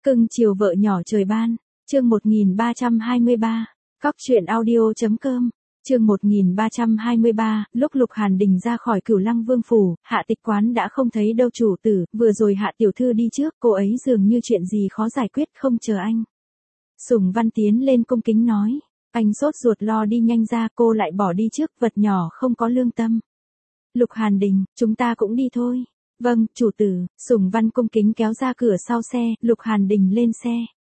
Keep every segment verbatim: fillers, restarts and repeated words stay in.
Cưng chiều vợ nhỏ trời ban, chương một nghìn ba trăm hai mươi ba, cóc truyện audio.com, chương một nghìn ba trăm hai mươi ba, lúc Lục Hàn Đình ra khỏi Cửu Lăng Vương phủ, Hạ Tịch quán đã không thấy đâu chủ tử, vừa rồi Hạ tiểu thư đi trước, cô ấy dường như chuyện gì khó giải quyết không chờ anh. Sùng Văn tiến lên cung kính nói, anh sốt ruột lo đi nhanh ra, cô lại bỏ đi trước, vật nhỏ không có lương tâm. Lục Hàn Đình, chúng ta cũng đi thôi. Vâng, chủ tử. Sùng Văn cung kính kéo ra cửa sau xe, Lục Hàn Đình lên xe.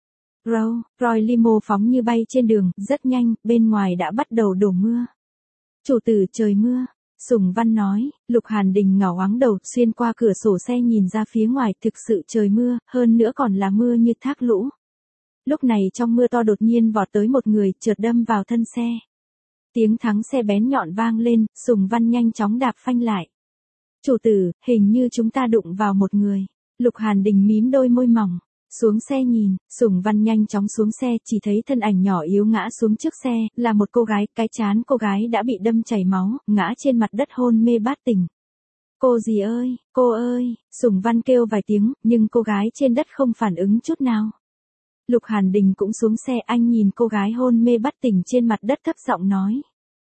Row, Roy limo phóng như bay trên đường, rất nhanh, bên ngoài đã bắt đầu đổ mưa. Chủ tử, trời mưa. Sùng Văn nói, Lục Hàn Đình ngảo ngoáng đầu, xuyên qua cửa sổ xe nhìn ra phía ngoài, thực sự trời mưa, hơn nữa còn là mưa như thác lũ. Lúc này trong mưa to đột nhiên vọt tới một người, chợt đâm vào thân xe. Tiếng thắng xe bén nhọn vang lên, Sùng Văn nhanh chóng đạp phanh lại. Chủ tử, hình như chúng ta đụng vào một người. Lục Hàn Đình mím đôi môi mỏng. Xuống xe nhìn, Sùng Văn nhanh chóng xuống xe, chỉ thấy thân ảnh nhỏ yếu ngã xuống trước xe, là một cô gái, cái trán cô gái đã bị đâm chảy máu, ngã trên mặt đất hôn mê bát tỉnh. Cô gì ơi, cô ơi, Sùng Văn kêu vài tiếng, nhưng cô gái trên đất không phản ứng chút nào. Lục Hàn Đình cũng xuống xe, anh nhìn cô gái hôn mê bát tỉnh trên mặt đất thấp giọng nói.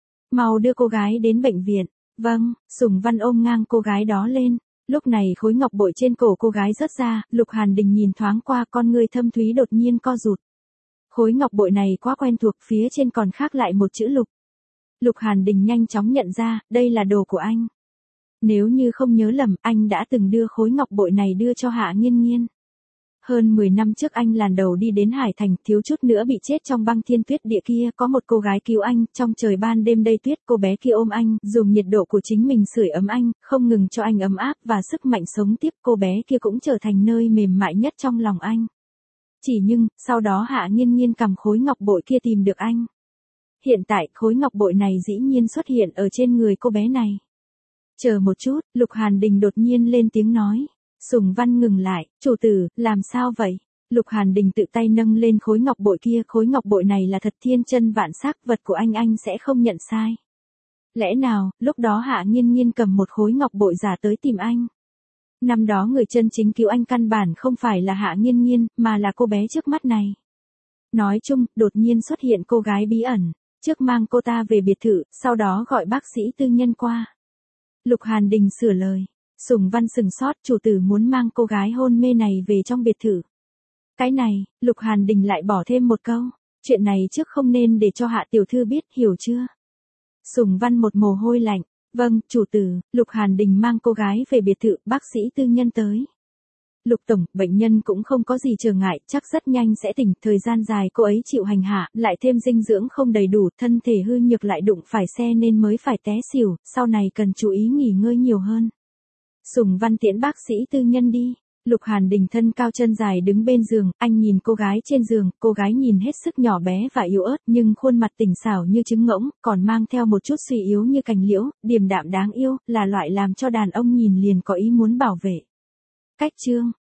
Mau đưa cô gái đến bệnh viện. Vâng, Sùng Văn ôm ngang cô gái đó lên. Lúc này khối ngọc bội trên cổ cô gái rớt ra, Lục Hàn Đình nhìn thoáng qua, con ngươi thâm thúy đột nhiên co rụt. Khối ngọc bội này quá quen thuộc, phía trên còn khác lại một chữ Lục. Lục Hàn Đình nhanh chóng nhận ra, đây là đồ của anh. Nếu như không nhớ lầm, anh đã từng đưa khối ngọc bội này đưa cho Hạ Nghiên Nghiên. Hơn mười năm trước anh làn đầu đi đến Hải Thành, thiếu chút nữa bị chết trong băng thiên tuyết địa kia, có một cô gái cứu anh, trong trời ban đêm đầy tuyết, cô bé kia ôm anh, dùng nhiệt độ của chính mình sưởi ấm anh, không ngừng cho anh ấm áp và sức mạnh sống tiếp, cô bé kia cũng trở thành nơi mềm mại nhất trong lòng anh. Chỉ nhưng, sau đó Hạ Nghiên Nghiên cầm khối ngọc bội kia tìm được anh. Hiện tại, khối ngọc bội này dĩ nhiên xuất hiện ở trên người cô bé này. Chờ một chút, Lục Hàn Đình đột nhiên lên tiếng nói. Sùng Văn ngừng lại, chủ tử, làm sao vậy? Lục Hàn Đình tự tay nâng lên khối ngọc bội kia, khối ngọc bội này là thật thiên chân vạn sắc, vật của anh anh sẽ không nhận sai. Lẽ nào, lúc đó Hạ Nghiên Nghiên cầm một khối ngọc bội giả tới tìm anh? Năm đó người chân chính cứu anh căn bản không phải là Hạ Nghiên Nghiên, mà là cô bé trước mắt này. Nói chung, đột nhiên xuất hiện cô gái bí ẩn, trước mang cô ta về biệt thự, sau đó gọi bác sĩ tư nhân qua. Lục Hàn Đình sửa lời. Sùng Văn sừng sốt, chủ tử muốn mang cô gái hôn mê này về trong biệt thự. Cái này, Lục Hàn Đình lại bỏ thêm một câu, chuyện này trước không nên để cho Hạ tiểu thư biết, hiểu chưa? Sùng Văn một mồ hôi lạnh, vâng, chủ tử. Lục Hàn Đình mang cô gái về biệt thự, bác sĩ tư nhân tới. Lục tổng, bệnh nhân cũng không có gì trở ngại, chắc rất nhanh sẽ tỉnh, thời gian dài cô ấy chịu hành hạ, lại thêm dinh dưỡng không đầy đủ, thân thể hư nhược lại đụng phải xe nên mới phải té xỉu, sau này cần chú ý nghỉ ngơi nhiều hơn. Sùng Văn tiễn bác sĩ tư nhân đi. Lục Hàn Đình thân cao chân dài đứng bên giường, anh nhìn cô gái trên giường, cô gái nhìn hết sức nhỏ bé và yếu ớt, nhưng khuôn mặt tỉnh xảo như trứng ngỗng, còn mang theo một chút suy yếu như cành liễu, điềm đạm đáng yêu, là loại làm cho đàn ông nhìn liền có ý muốn bảo vệ. Cách chương